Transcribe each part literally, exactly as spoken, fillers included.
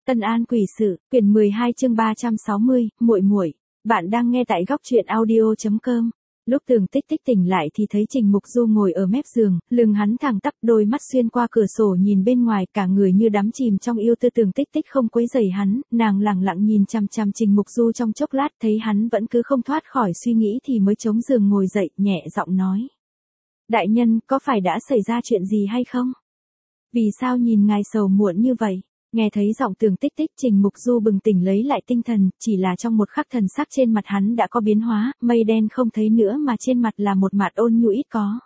Tân An quỷ sự, quyển mười hai chương ba trăm sáu mươi, muội muội. Bạn đang nghe tại góc truyện audio chấm com. Lúc Tường Tích Tích tỉnh lại thì thấy Trình Mục Du ngồi ở mép giường, lưng hắn thẳng tắp, đôi mắt xuyên qua cửa sổ nhìn bên ngoài, cả người như đắm chìm trong yêu tư. Tường Tích Tích không quấy rầy hắn, nàng lẳng lặng nhìn chằm chằm Trình Mục Du trong chốc lát, thấy hắn vẫn cứ không thoát khỏi suy nghĩ thì mới chống giường ngồi dậy, nhẹ giọng nói: "Đại nhân, có phải đã xảy ra chuyện gì hay không? Vì sao nhìn ngài sầu muộn như vậy?" Nghe thấy giọng Tường Tích Tích, Trình Mục Du bừng tỉnh lấy lại tinh thần, chỉ là trong một khắc thần sắc trên mặt hắn đã có biến hóa, mây đen không thấy nữa mà trên mặt là một mặt ôn nhu ít có.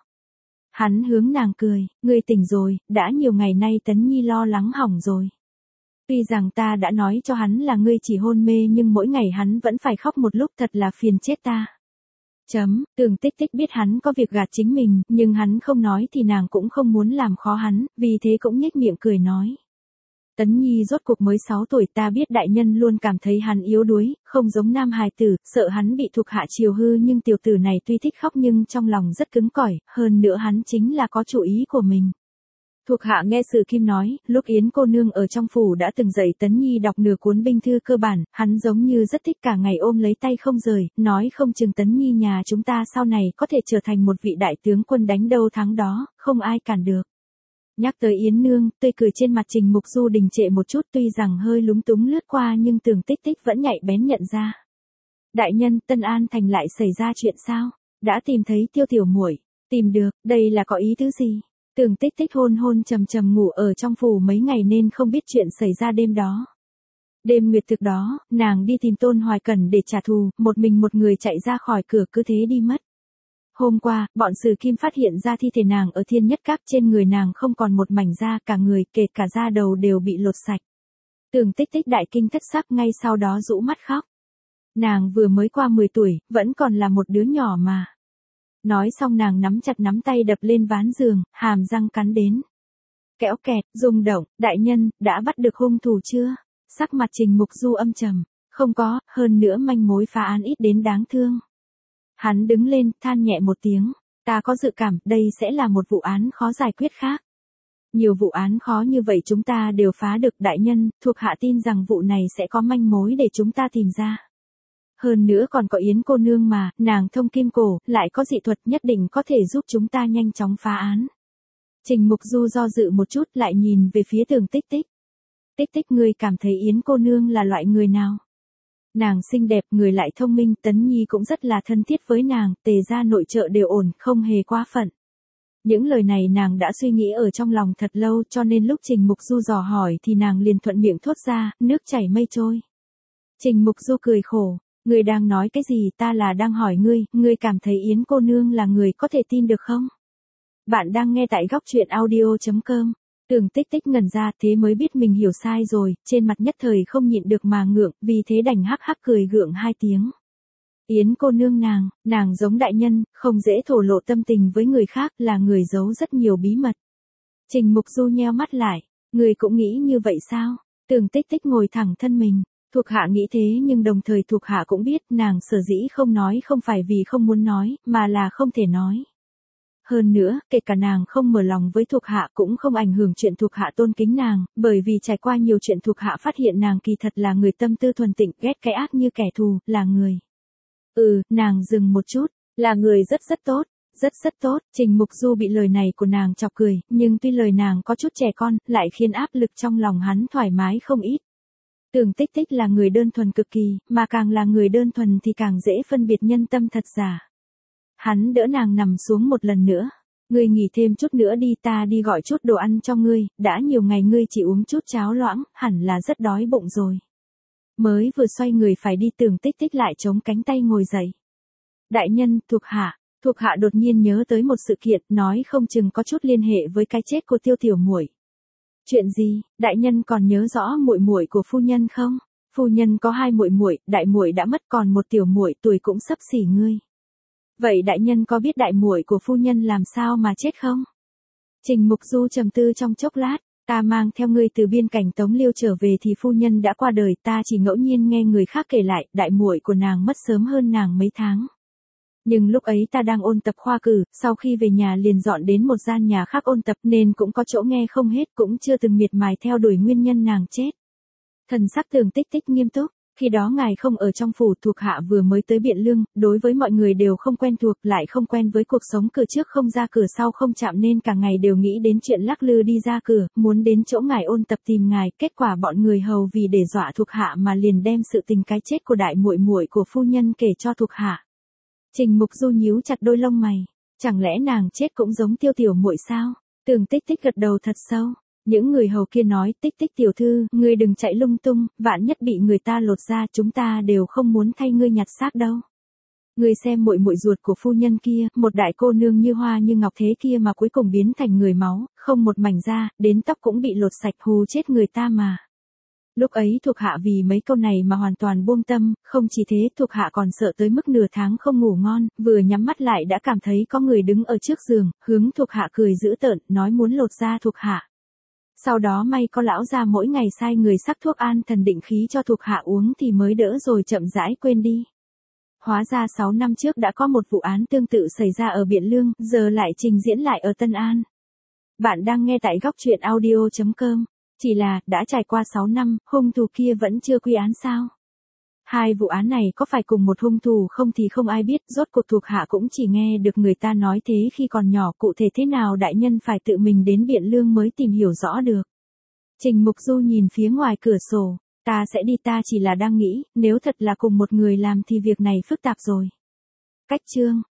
Hắn hướng nàng cười: "Ngươi tỉnh rồi, đã nhiều ngày nay Tấn Nhi lo lắng hỏng rồi. Tuy rằng ta đã nói cho hắn là ngươi chỉ hôn mê nhưng mỗi ngày hắn vẫn phải khóc một lúc, thật là phiền chết ta." Chấm, Tường Tích Tích biết hắn có việc gạt chính mình, nhưng hắn không nói thì nàng cũng không muốn làm khó hắn, vì thế cũng nhếch miệng cười nói: "Tấn Nhi rốt cuộc mới sáu tuổi, ta biết đại nhân luôn cảm thấy hắn yếu đuối, không giống nam hài tử, sợ hắn bị thuộc hạ chiều hư, nhưng tiểu tử này tuy thích khóc nhưng trong lòng rất cứng cỏi, hơn nữa hắn chính là có chủ ý của mình." Thuộc hạ nghe Sử Kim nói, lúc Yến cô nương ở trong phủ đã từng dạy Tấn Nhi đọc nửa cuốn binh thư cơ bản, hắn giống như rất thích, cả ngày ôm lấy tay không rời, nói không chừng Tấn Nhi nhà chúng ta sau này có thể trở thành một vị đại tướng quân, đánh đâu thắng đó, không ai cản được. Nhắc tới Yến nương, tươi cười trên mặt Trình Mục Du đình trệ một chút, tuy rằng hơi lúng túng lướt qua nhưng Tường Tích Tích vẫn nhạy bén nhận ra. "Đại nhân, Tân An thành lại xảy ra chuyện sao? Đã tìm thấy Tiêu tiểu muội?" "Tìm được, đây là có ý tứ gì?" Tường Tích Tích hôn hôn trầm trầm ngủ ở trong phủ mấy ngày nên không biết chuyện xảy ra đêm đó. Đêm nguyệt thực đó, nàng đi tìm Tôn Hoài Cẩn để trả thù, một mình một người chạy ra khỏi cửa, cứ thế đi mất. Hôm qua, bọn Sử Kim phát hiện ra thi thể nàng ở Thiên Nhất Các, trên người nàng không còn một mảnh da, cả người kể cả da đầu đều bị lột sạch. Tường Tích Tích đại kinh thất sắc, ngay sau đó rũ mắt khóc. Nàng vừa mới qua mười tuổi, vẫn còn là một đứa nhỏ mà. Nói xong nàng nắm chặt nắm tay đập lên ván giường, hàm răng cắn đến. Kẽo kẹt, rung động: "Đại nhân, đã bắt được hung thủ chưa?" Sắc mặt Trình Mục Du âm trầm: "Không có, hơn nữa manh mối phá án ít đến đáng thương." Hắn đứng lên, than nhẹ một tiếng: "Ta có dự cảm, đây sẽ là một vụ án khó giải quyết khác. Nhiều vụ án khó như vậy chúng ta đều phá được, đại nhân, thuộc hạ tin rằng vụ này sẽ có manh mối để chúng ta tìm ra. Hơn nữa còn có Yến cô nương mà, nàng thông kim cổ, lại có dị thuật, nhất định có thể giúp chúng ta nhanh chóng phá án." Trình Mục Du do dự một chút, lại nhìn về phía Tường Tích Tích. "Tích Tích, ngươi cảm thấy Yến cô nương là loại người nào?" "Nàng xinh đẹp, người lại thông minh, Tấn Nhi cũng rất là thân thiết với nàng, Tề gia nội trợ đều ổn, không hề quá phận." Những lời này nàng đã suy nghĩ ở trong lòng thật lâu, cho nên lúc Trình Mục Du dò hỏi thì nàng liền thuận miệng thốt ra: "Nước chảy mây trôi." Trình Mục Du cười khổ: "Ngươi đang nói cái gì? Ta là đang hỏi ngươi, ngươi cảm thấy Yến cô nương là người có thể tin được không?" Bạn đang nghe tại góc truyện audio chấm com. Tường Tích Tích ngẩn ra, thế mới biết mình hiểu sai rồi, trên mặt nhất thời không nhịn được mà ngượng, vì thế đành hắc hắc cười gượng hai tiếng. "Yến cô nương nàng, nàng giống đại nhân, không dễ thổ lộ tâm tình với người khác, là người giấu rất nhiều bí mật." Trình Mục Du nheo mắt lại: "Người cũng nghĩ như vậy sao?" Tường Tích Tích ngồi thẳng thân mình: "Thuộc hạ nghĩ thế, nhưng đồng thời thuộc hạ cũng biết nàng sở dĩ không nói không phải vì không muốn nói, mà là không thể nói. Hơn nữa, kể cả nàng không mở lòng với thuộc hạ cũng không ảnh hưởng chuyện thuộc hạ tôn kính nàng, bởi vì trải qua nhiều chuyện thuộc hạ phát hiện nàng kỳ thật là người tâm tư thuần tịnh, ghét cái ác như kẻ thù, là người." "Ừ," nàng dừng một chút, "là người rất rất tốt, rất rất tốt." Trình Mục Du bị lời này của nàng chọc cười, nhưng tuy lời nàng có chút trẻ con, lại khiến áp lực trong lòng hắn thoải mái không ít. Tường Tích Tích là người đơn thuần cực kỳ, mà càng là người đơn thuần thì càng dễ phân biệt nhân tâm thật giả. Hắn đỡ nàng nằm xuống một lần nữa: "Ngươi nghỉ thêm chút nữa đi, ta đi gọi chút đồ ăn cho ngươi, đã nhiều ngày ngươi chỉ uống chút cháo loãng, hẳn là rất đói bụng rồi." Mới vừa xoay người phải đi, Tường Tích Tích lại chống cánh tay ngồi dậy: "Đại nhân, thuộc hạ." Thuộc hạ đột nhiên nhớ tới một sự kiện, nói không chừng có chút liên hệ với cái chết của Tiêu tiểu muội. "Chuyện gì? Đại nhân còn nhớ rõ muội muội của phu nhân không?" "Phu nhân có hai muội muội, đại muội đã mất, còn một tiểu muội tuổi cũng xấp xỉ ngươi." "Vậy đại nhân có biết đại muội của phu nhân làm sao mà chết không?" Trình Mục Du trầm tư trong chốc lát: "Ta mang theo ngươi từ biên cảnh Tống Liêu trở về thì phu nhân đã qua đời, ta chỉ ngẫu nhiên nghe người khác kể lại, đại muội của nàng mất sớm hơn nàng mấy tháng. Nhưng lúc ấy ta đang ôn tập khoa cử, sau khi về nhà liền dọn đến một gian nhà khác ôn tập nên cũng có chỗ nghe không hết, cũng chưa từng miệt mài theo đuổi nguyên nhân nàng chết. Thần sắc Tường Tích Tích nghiêm túc, khi đó ngài không ở trong phủ, thuộc hạ vừa mới tới Biện Lương, đối với mọi người đều không quen thuộc, lại không quen với cuộc sống cửa trước không ra cửa sau không chạm nên cả ngày đều nghĩ đến chuyện lắc lư đi ra cửa, muốn đến chỗ ngài ôn tập tìm ngài, kết quả bọn người hầu vì để dọa thuộc hạ mà liền đem sự tình cái chết của đại muội muội của phu nhân kể cho thuộc hạ. Trình Mục Du nhíu chặt đôi lông mày, chẳng lẽ nàng chết cũng giống Tiêu tiểu muội sao? Tường Tích Tích gật đầu thật sâu. Những người hầu kia nói, Tích Tích tiểu thư, ngươi đừng chạy lung tung, vạn nhất bị người ta lột ra, chúng ta đều không muốn thay ngươi nhặt xác đâu. Ngươi xem muội muội ruột của phu nhân kia, một đại cô nương như hoa như ngọc thế kia mà cuối cùng biến thành người máu, không một mảnh da, đến tóc cũng bị lột sạch, hù chết người ta mà. Lúc ấy thuộc hạ vì mấy câu này mà hoàn toàn buông tâm, không chỉ thế thuộc hạ còn sợ tới mức nửa tháng không ngủ ngon, vừa nhắm mắt lại đã cảm thấy có người đứng ở trước giường, hướng thuộc hạ cười dữ tợn, nói muốn lột da thuộc hạ. Sau đó may có lão gia mỗi ngày sai người sắc thuốc an thần định khí cho thuộc hạ uống thì mới đỡ rồi chậm rãi quên đi. Hóa ra sáu năm trước đã có một vụ án tương tự xảy ra ở Biện Lương, giờ lại trình diễn lại ở Tân An. Bạn đang nghe tại góc truyện audio chấm com. Chỉ là, đã trải qua sáu năm, hung thủ kia vẫn chưa quy án sao? Hai vụ án này có phải cùng một hung thủ không thì không ai biết, rốt cuộc thuộc hạ cũng chỉ nghe được người ta nói thế khi còn nhỏ, cụ thể thế nào đại nhân phải tự mình đến Biện Lương mới tìm hiểu rõ được. Trình Mục Du nhìn phía ngoài cửa sổ, ta sẽ đi, ta chỉ là đang nghĩ, nếu thật là cùng một người làm thì việc này phức tạp rồi. Cách chương